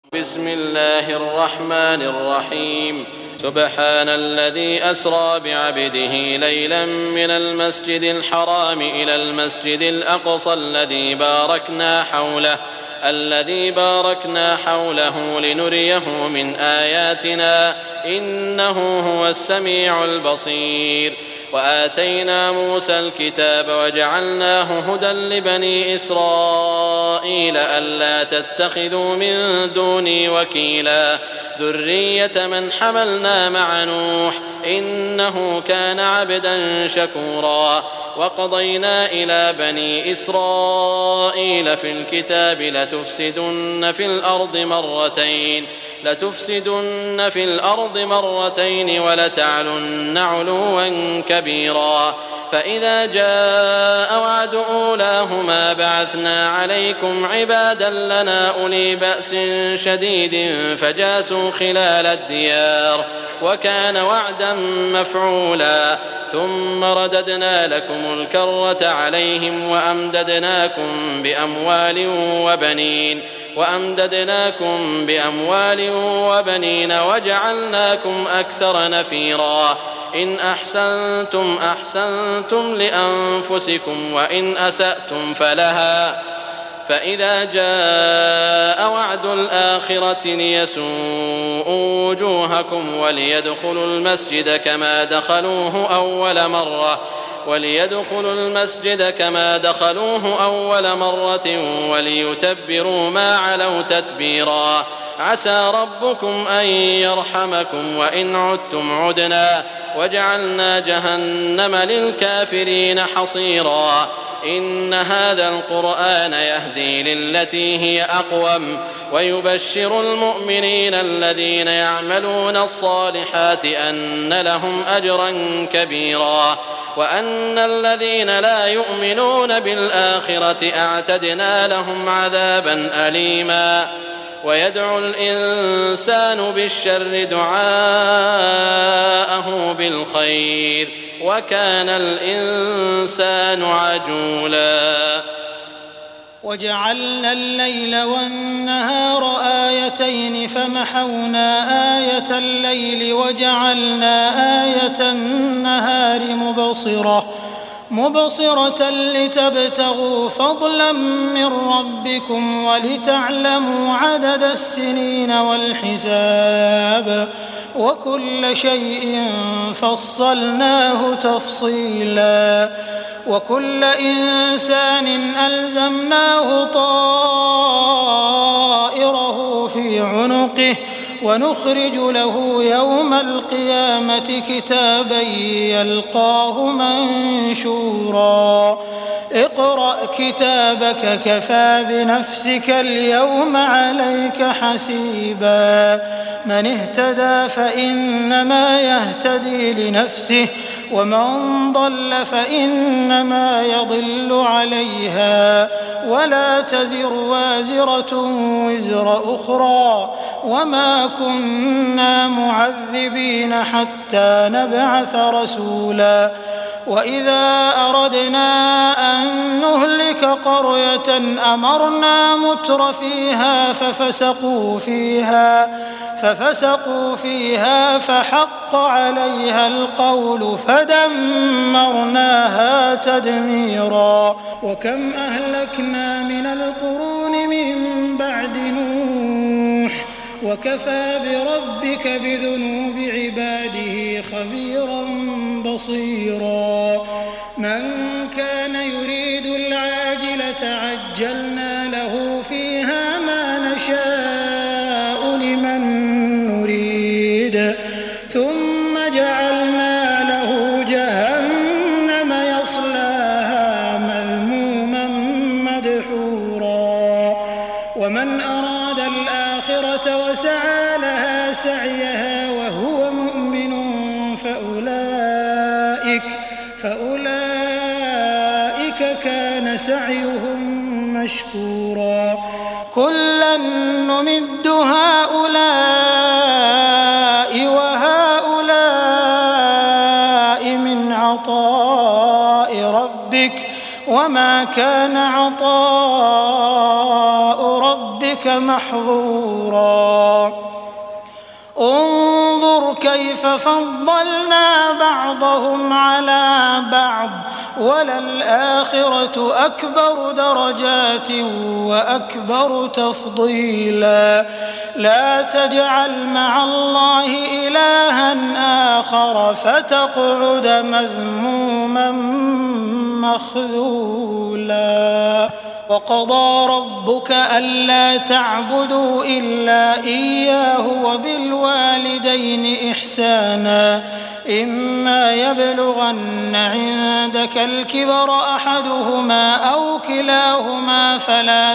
بسم الله الرحمن الرحيم. سبحان الذي أسرى بعبده ليلا من المسجد الحرام إلى المسجد الأقصى الذي باركنا حوله لنريه من آياتنا إنه هو السميع البصير. وآتينا موسى الكتاب وجعلناه هدى لبني إسرائيل ألا تتخذوا من دوني وكيلا ذرية من حملنا مع نوح إنه كان عبدا شكورا. وقضينا إلى بني إسرائيل في الكتاب لتفسدن في الأرض مرتين ولتعلن علوا كبيرا. فإذا جاء وعد أولاهما بعثنا عليكم عبادا لنا أولي بأس شديد فجاسوا خلال الديار وكان وعدا مفعولا. ثم رددنا لكم الكرة عليهم وأمددناكم بأموال وبنين وجعلناكم أكثر نفيرا. إن أحسنتم أحسنتم لأنفسكم وإن أسأتم فلها. فإذا جاء وعد الآخرة ليسوءوا وجوهكم وليدخلوا المسجد كما دخلوه أول مرة وليتبروا ما علوا تتبيرا. عسى ربكم أن يرحمكم وإن عدتم عدنا وجعلنا جهنم للكافرين حصيرا. إن هذا القرآن يهدي للتي هي أقوم ويبشر المؤمنين الذين يعملون الصالحات أن لهم أجرا كبيرا وأن الذين لا يؤمنون بالآخرة أعتدنا لهم عذابا أليما. ويدعو الإنسان بالشر دعاءه بالخير وكان الإنسان عجولا. وجعلنا الليل والنهار آيتين فمحونا آية الليل وجعلنا آية النهار مبصرة لتبتغوا فضلا من ربكم ولتعلموا عدد السنين والحساب وكل شيء فصلناه تفصيلا. وكل إنسان ألزمناه طائره في عنقه ونخرج له يوم القيامة كتابا يلقاه منشورا. اقرأ كتابك كفى بنفسك اليوم عليك حسيبا. من اهتدى فإنما يهتدي لنفسه ومن ضل فإنما يضل عليها ولا تزر وازرة وزر أخرى وما كنا معذبين حتى نبعث رسولا. وإذا أردنا أن نهلك قرية أمرنا متر فيها ففسقوا فيها فحق عليها القول فدمرناها تدميرا. وكم أهلكنا من القرون من بعد نوح وكفى بربك بذنوب عباده خبيرا بصيرا. من كان يريد العاجلة عجلنا له فيها ما نشاء لمن نريد ثم جعلنا له جهنم يصلاها مذموما مدحورا. ومن أراد الآخرة وسعى لها سعيها وهو مؤمن فأولئك كان سعيهم مشكورا. كلا نمد هؤلاء وهؤلاء من عطاء ربك وما كان عطاء ربك ربك محظورا انظر كيف فضلنا بعضهم على بعض وللآخرة أكبر درجات وأكبر تفضيلا لا تجعل مع الله إلها آخر فتقعد مذموما مخذولا وقضى ربك ألا تعبدوا إلا إياه وبالوالدين إحسانا إما يبلغن عندك الكبر أحدهما أو كلاهما فلا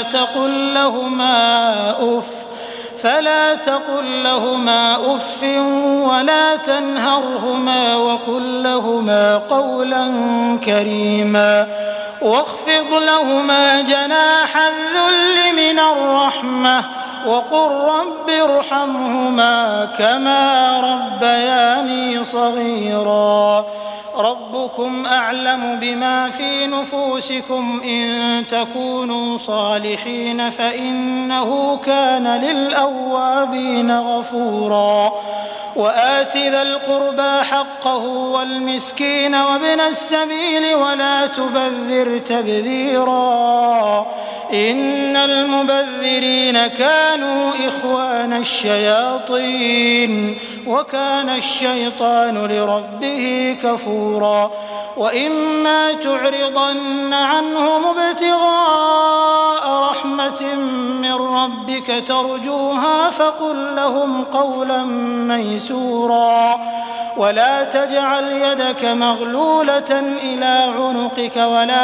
تقل لهما أف ولا تنهرهما وقل لهما قولا كريما واخفض لهما جناح الذل من الرحمة وقل رب ارحمهما كما ربياني صغيرا ربكم أعلم بما في نفوسكم إن تكونوا صالحين فإنه كان للأوابين غفورا وآت ذا القربى حقه والمسكين وابن السبيل ولا تبذر تبذيرا إن المبذرين كانوا إخوان الشياطين وكان الشيطان لربه كفورا وإما تعرضن عنهم ابتغاء رحمة من ربك ترجوها فقل لهم قولا ميسورا ولا تجعل يدك مغلولة إلى عنقك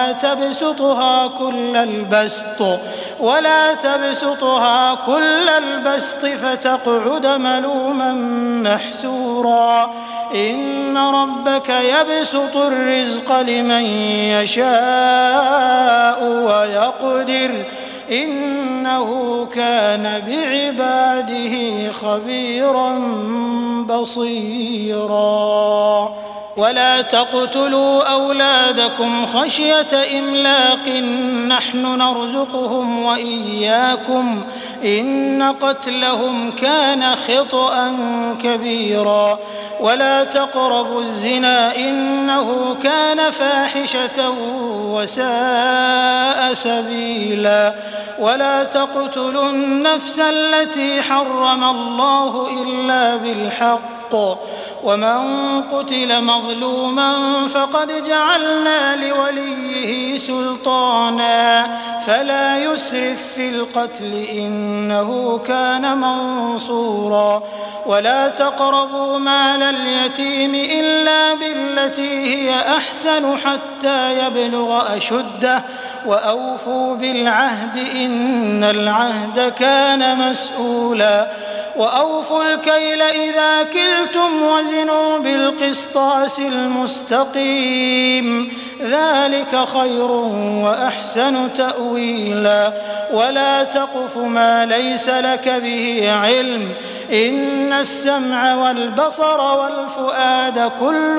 ولا تبسطها كل البسط فتقعد ملوما محسورا إن ربك يبسط الرزق لمن يشاء ويقدر إنه كان بعباده خبيرا بصيرا ولا تقتلوا أولادكم خشية إملاق نحن نرزقهم وإياكم إن قتلهم كان خطأ كبيرا ولا تقربوا الزنا إنه كان فاحشة وساء سبيلا ولا تقتلوا النفس التي حرم الله إلا بالحق ومن قتل مظلوما فقد جعلنا لوليه سلطانا فلا يسرف في القتل إنه كان منصورا ولا تقربوا مال اليتيم إلا بالتي هي أحسن حتى يبلغ أشده وأوفوا بالعهد إن العهد كان مسؤولا وأوفوا الكيل إذا كلتم وزنوا بالقسطاس المستقيم ذلك خير وأحسن تأويلا ولا تقف ما ليس لك به علم إن السمع والبصر والفؤاد كل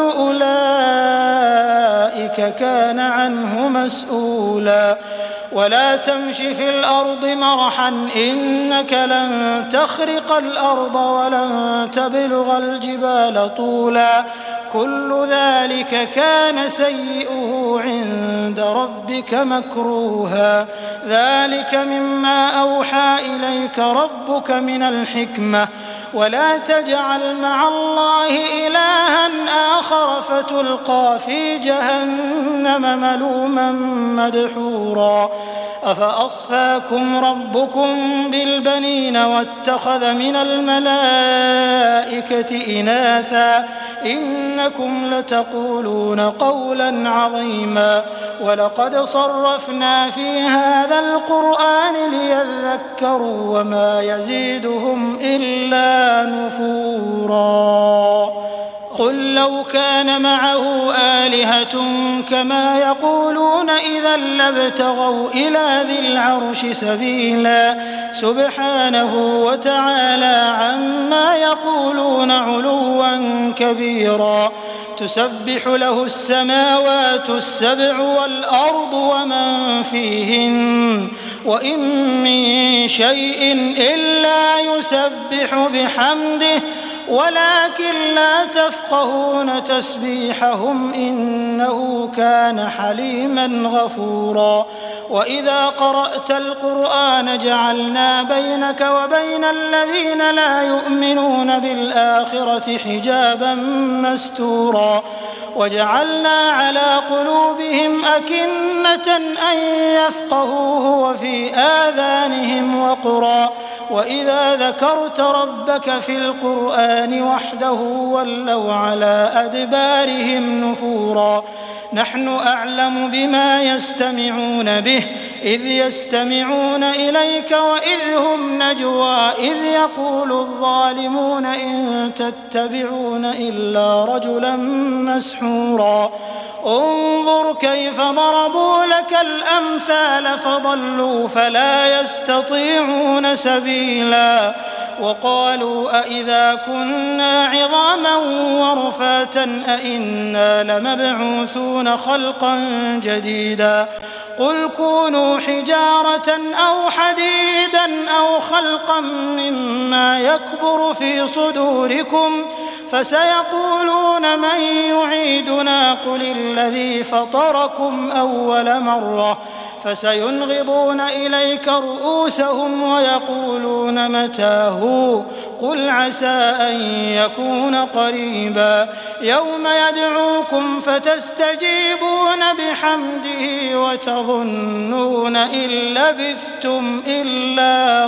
أولئك كان عنه مسؤولا ولا تمش في الأرض مرحا إنك لن تخرق الأرض ولن تبلغ الجبال طولا كل ذلك كان سيئه عند ربك مكروها ذلك مما أوحى إليك ربك من الحكمة ولا تجعل مع الله إلها آخر فتلقى في جهنم ملوما مدحورا أفأصفاكم ربكم بالبنين واتخذ من الملائكة إناثا إنكم لتقولون قولا عظيما ولقد صرفنا في هذا القرآن ليذكروا وما يزيدهم إلا نفورا قل لو كان معه آلهة كما يقولون إذا لابتغوا إلى ذي العرش سبيلا سبحانه وتعالى عما يقولون علوا كبيرا تسبح له السماوات السبع والأرض ومن فيهن وإن من شيء إلا يسبح بحمده ولكن لا تفقهون تسبيحهم إنه كان حليما غفورا وإذا قرأت القرآن جعلنا بينك وبين الذين لا يؤمنون بالآخرة حجابا مستورا وجعلنا على قلوبهم أكنة أن يفقهوه وفي آذانهم وقرا وإذا ذكرت ربك في القرآن وحده ولوا على أدبارهم نفورا نحن أعلم بما يستمعون به إذ يستمعون إليك وإذ هم نجوى إذ يقول الظالمون إن تتبعون إلا رجلا مسحورا انظر كيف ضربوا لك الأمثال فضلوا فلا يستطيعون سبيلا وقالوا أإذا كنا عظاما ورفاتا أإنا لمبعوثون خلقا جديدا قل كونوا حجارة أو حديدا أو خلقا مما يكبر في صدوركم فسيقولون من يعيدنا قل الذي فطركم أول مرة فسينغضون إليك رؤوسهم ويقولون متاه قل عسى أن يكون قريبا يوم يدعوكم فتستجيبون بحمده وتظنون إن لبثتم إلا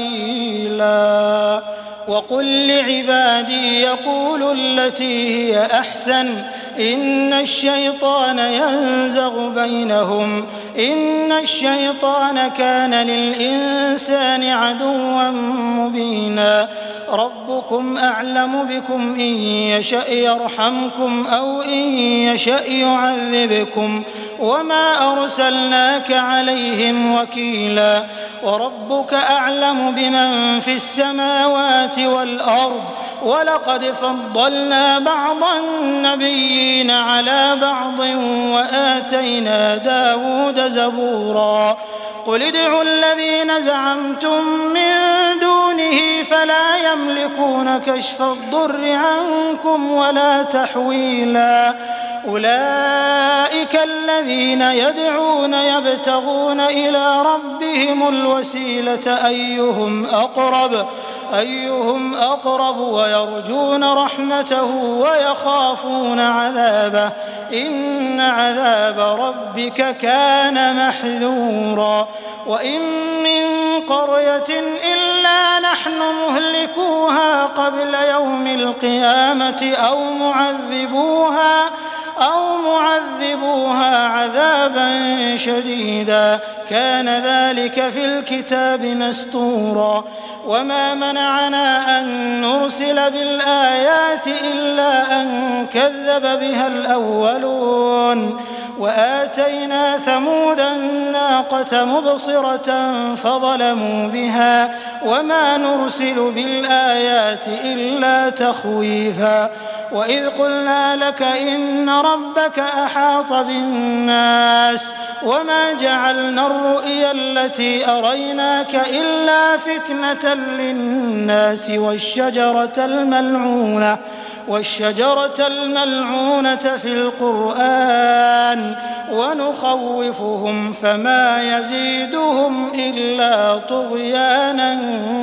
قليلا وقل لعبادي يقولوا التي هي أحسن إن الشيطان ينزغ بينهم إن الشيطان كان للإنسان عدوا مبينا ربكم أعلم بكم إن يشأ يرحمكم أو إن يشأ يعذبكم وما أرسلناك عليهم وكيلا وربك أعلم بمن في السماوات والأرض ولقد فضلنا بعض النبيين على بعض وآتينا داود زبورا قل ادعوا الذين زعمتم من دونه فلا يملكون كشف الضر عنكم ولا تحويلا أولئك الذين يدعون يبتغون إلى ربهم الوسيلة أيهم أقرب ويرجون رحمته ويخافون عذابه إن عذاب ربك كان محذورا وإن من قرية إلا نحن مهلكوها قبل يوم القيامة أو معذبوها عذابا شديدا كان ذلك في الكتاب مسطورا وما منعنا أن نرسل بالآيات إلا أن كذب بها الأولون وآتينا ثمود الناقة مبصرة فظلموا بها وما نرسل بالآيات إلا تخويفا وإذ قلنا لك إن ربك أحاط بالناس وما جعلنا الرؤيا التي أريناك إلا فتنة للناس والشجرة الملعونة في القرآن ونخوفهم فما يزيدهم إلا طغيانا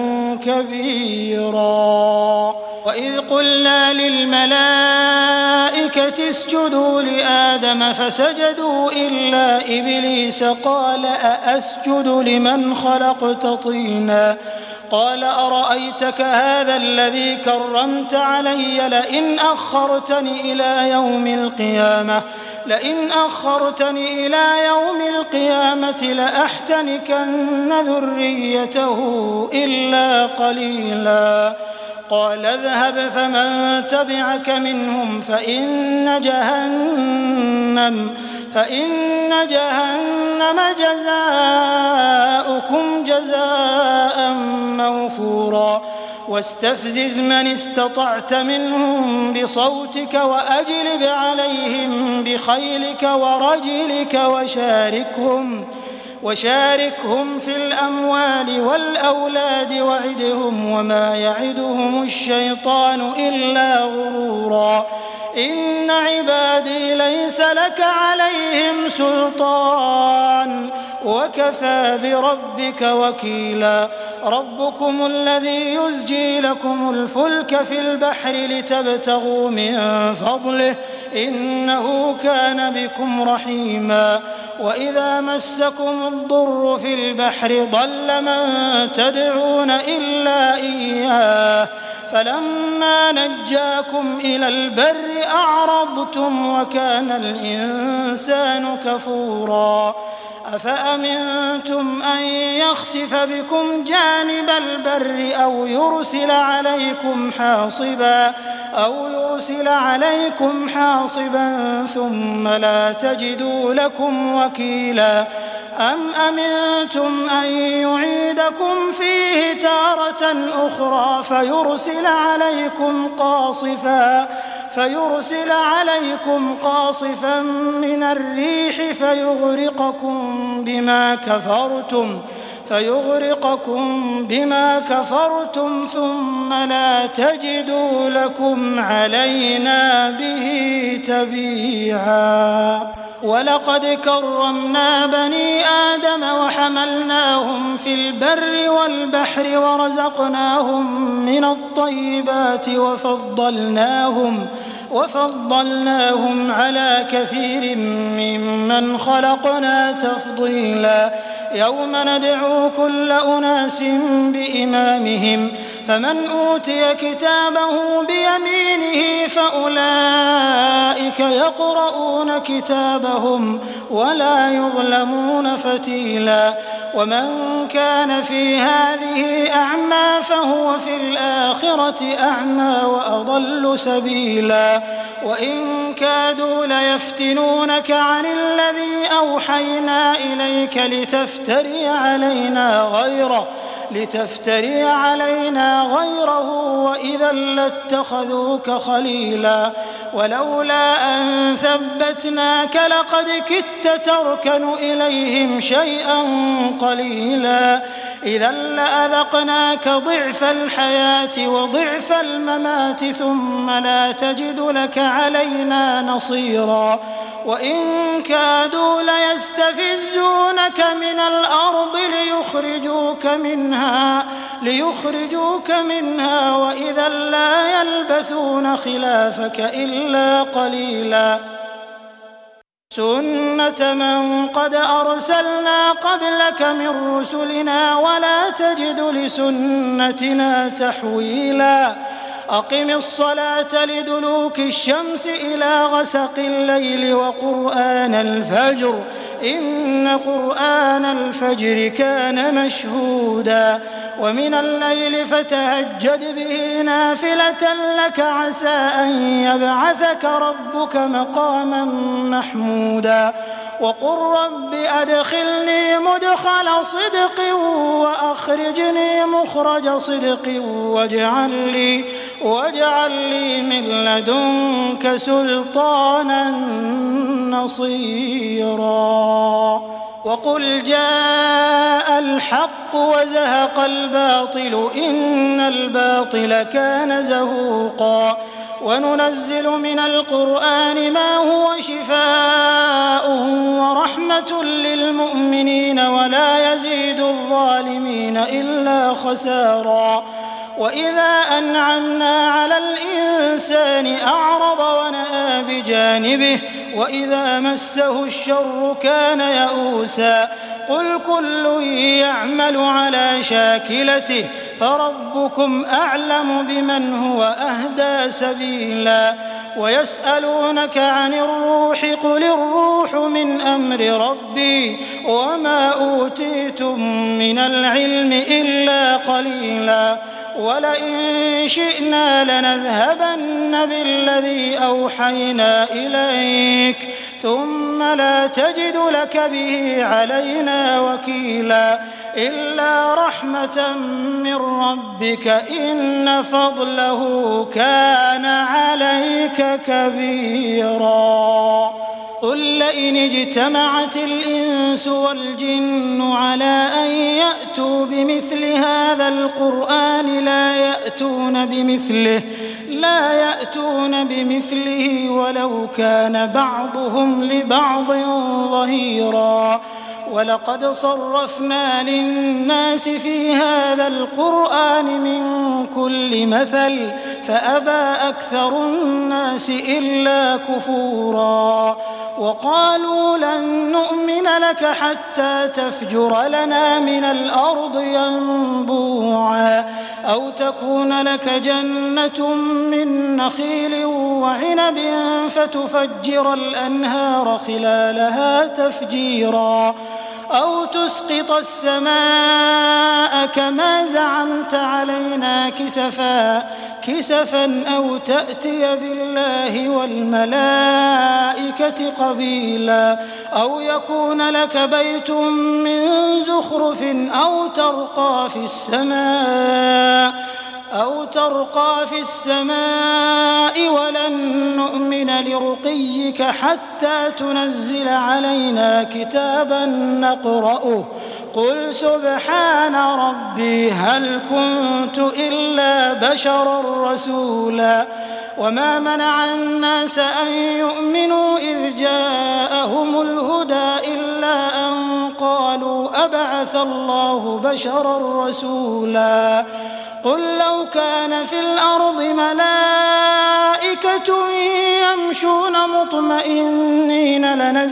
كبيرا وإذ قلنا للملائكة اسجدوا لآدم فسجدوا إلا إبليس قال أأسجد لمن خلقت طينا قال أرأيتك هذا الذي كرمت علي لئن أخرتني إلى يوم القيامة لأحتنكن ذريته إلا قليلا قال اذهب فمن تبعك منهم فإن جهنم جزاؤكم جزاء موفورا واستفزز من استطعت منهم بصوتك وأجلب عليهم بخيلك ورجلك وشاركهم في الأموال والأولاد وعدهم وما يعدهم الشيطان إلا غرورا إن عبادي ليس لك عليهم سلطان وكفى بربك وكيلا ربكم الذي يزجي لكم الفلك في البحر لتبتغوا من فضله إنه كان بكم رحيما وإذا مسكم الضر في البحر ضل من تدعون إلا إياه فلما نجاكم إلى البر أعرضتم وكان الإنسان كفورا أفأمنتم أن يخسف بكم جانب البر أو يرسل عليكم حاصبا ثم لا تجدوا لكم وكيلا أم أمنتم أن يعيدكم فيه تارة أخرى فيرسل عليكم قاصفا من الريح فيغرقكم بما كفرتم ثم لا تجدوا لكم علينا به تبيعا ولقد كرمنا بني آدم وحملناهم في البر والبحر ورزقناهم من الطيبات وفضلناهم على كثير ممن خلقنا تفضيلا يوم ندعو كل أناس بإمامهم فمن أوتي كتابه بيمينه فأولئك يقرؤون كتابهم ولا يظلمون فتيلا ومن كان في هذه أعمى فهو في الآخرة أعمى وأضل سبيلا وإن كادوا ليفتنونك عن الذي أوحينا إليك لتفتري علينا غيره وإذا لاتخذوك خليلا ولولا أن ثبتناك لقد كدت تركن إليهم شيئا قليلا إذا لأذقناك ضعف الحياة وضعف الممات ثم لا تجد لك علينا نصيرا وإن كادوا ليستفزونك من الأرض ليخرجوك منها وإذا لا يلبثون خلافك إلا قليلا سنة من قد أرسلنا قبلك من رسلنا ولا تجد لسنتنا تحويلا أقم الصلاة لدلوك الشمس إلى غسق الليل وقرآن الفجر إن قرآن الفجر كان مشهودا ومن الليل فتهجد به نافلة لك عسى أن يبعثك ربك مقاما محمودا وقل رب أدخلني مدخل صدق وأخرجني مخرج صدق واجعل لي من لدنك سلطانا نصيرا وقل جاء الحق وزهق الباطل إن الباطل كان زهوقا وننزل من القرآن ما هو شفاء ورحمة للمؤمنين ولا يزيد الظالمين إلا خسارا وإذا أنعمنا على الإنسان أعرض ونأى بجانبه وإذا مسه الشر كان يئوسا قل كل يعمل على شاكلته فربكم أعلم بمن هو أهدى سبيلا ويسألونك عن الروح قل الروح من أمر ربي وما أوتيتم من العلم إلا قليلا ولئن شئنا لنذهبن بالذي أوحينا إليك ثم لا تجد لك به علينا وكيلا إلا رحمة من ربك إن فضله كان عليك كبيرا. قل لئن اجتمعت الإنس والجن على أن يأتوا بمثل هذا القرآن لا يأتون بمثله ولو كان بعضهم لبعض ظهيرا. ولقد صرفنا للناس في هذا القرآن من كل مثل فأبى أكثر الناس إلا كفورا. وقالوا لن نؤمن لك حتى تفجر لنا من الأرض ينبوعا أو تكون لك جنة من نخيل وعنب فتفجر الأنهار خلالها تفجيرا أو تسقط السماء كما زعمت علينا كسفا أو تأتي بالله والملائكة قبيلا أو يكون لك بيت من زخرف أو ترقى في السماء ولن نؤمن لرقيك حتى تنزل علينا كتابا نقرأه قل سبحان ربي هل كنت إلا بشرا رسولا. وما منع الناس أن يؤمنوا إذ جاءهم الهدى إلا أن قالوا أبعث الله بشرا رسولا. قل لو كان في الأرض ملائكة يمشون مطمئنين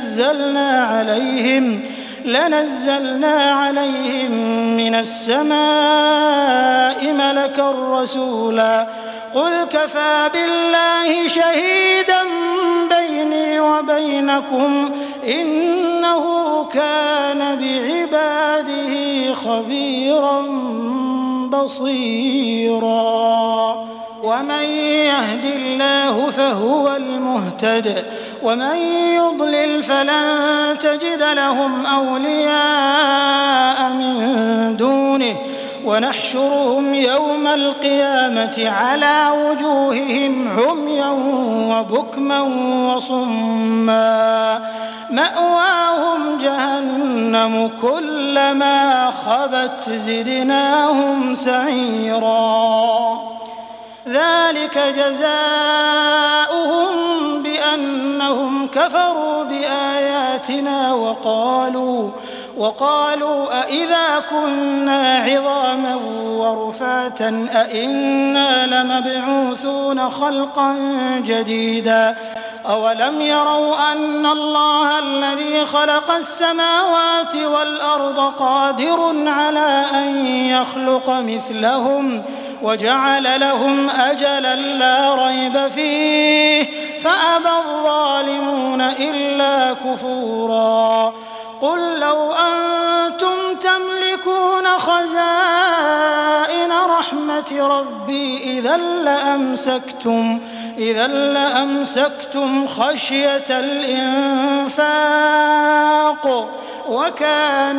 لنزلنا عليهم من السماء ملكا رسولا. قل كفى بالله شهيدا بيني وبينكم إنه كان بعباده خبيرا بصيرا. ومن يهد الله فهو المهتد ومن يضلل فلن تجد لهم أولياء من دونه ونحشرهم يوم القيامة على وجوههم عميا وبكما وصما مأواهم جهنم كلما خبت زدناهم سعيرا. ذلك جزاؤهم بأنهم كفروا بآياتنا وقالوا أإذا كنا عظاما ورفاتا أإنا لمبعوثون خلقا جديدا. أولم يروا أن الله الذي خلق السماوات والأرض قادر على أن يخلق مثلهم وجعل لهم أجلا لا ريب فيه فأبى الظالمون إلا كفورا. قل لو أنتم تملكون خزائن رحمة ربي إذا لأمسكتم خشية الإنفاق وكان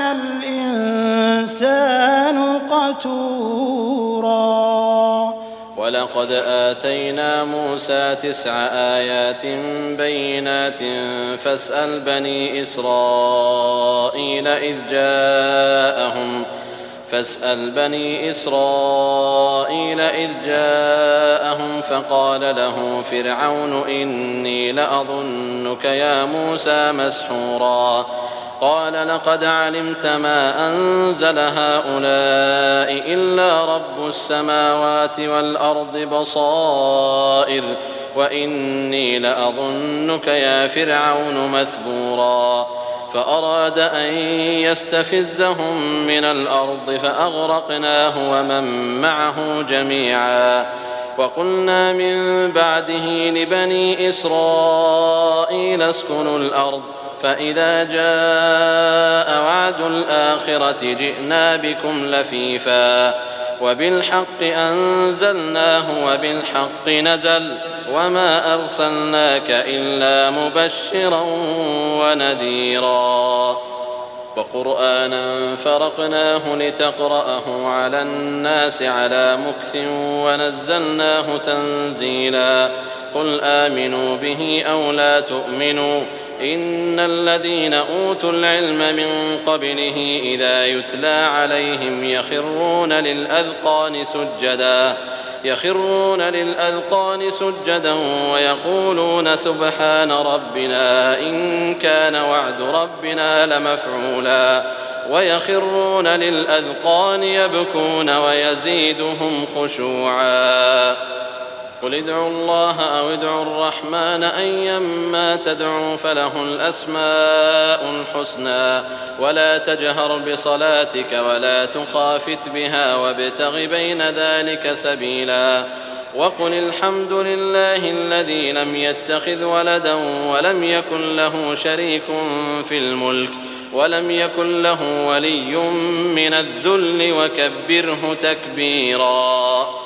الإنسان قتورا. ولقد آتينا موسى 9 آيات بينات فاسأل بني إسرائيل إذ جاءهم فقال له فرعون إني لأظنك يا موسى مسحورا. قال لقد علمت ما أنزل هؤلاء إلا رب السماوات والأرض بصائر وإني لأظنك يا فرعون مثبورا. فأراد أن يستفزهم من الأرض فأغرقناه ومن معه جميعا. وقلنا من بعده لبني إسرائيل اسكنوا الأرض فإذا جاء وعد الآخرة جئنا بكم لفيفا وبالحق أنزلناه وبالحق نزل وما أرسلناك إلا مبشرا ونذيرا. وقرآنا فرقناه لتقرأه على الناس على مكث ونزلناه تنزيلا قل آمنوا به أو لا تؤمنوا إن الذين أوتوا العلم من قبله إذا يتلى عليهم يخرون للأذقان سجدا ويقولون سبحان ربنا إن كان وعد ربنا لمفعولا ويخرون للأذقان يبكون ويزيدهم خشوعا قل ادعوا الله أو ادعوا الرحمن أيما تدعوا فله الأسماء الحسنى ولا تجهر بصلاتك ولا تخافت بها وابتغ بين ذلك سبيلا وقل الحمد لله الذي لم يتخذ ولدا ولم يكن له شريك في الملك ولم يكن له ولي من الذل وكبره تكبيرا.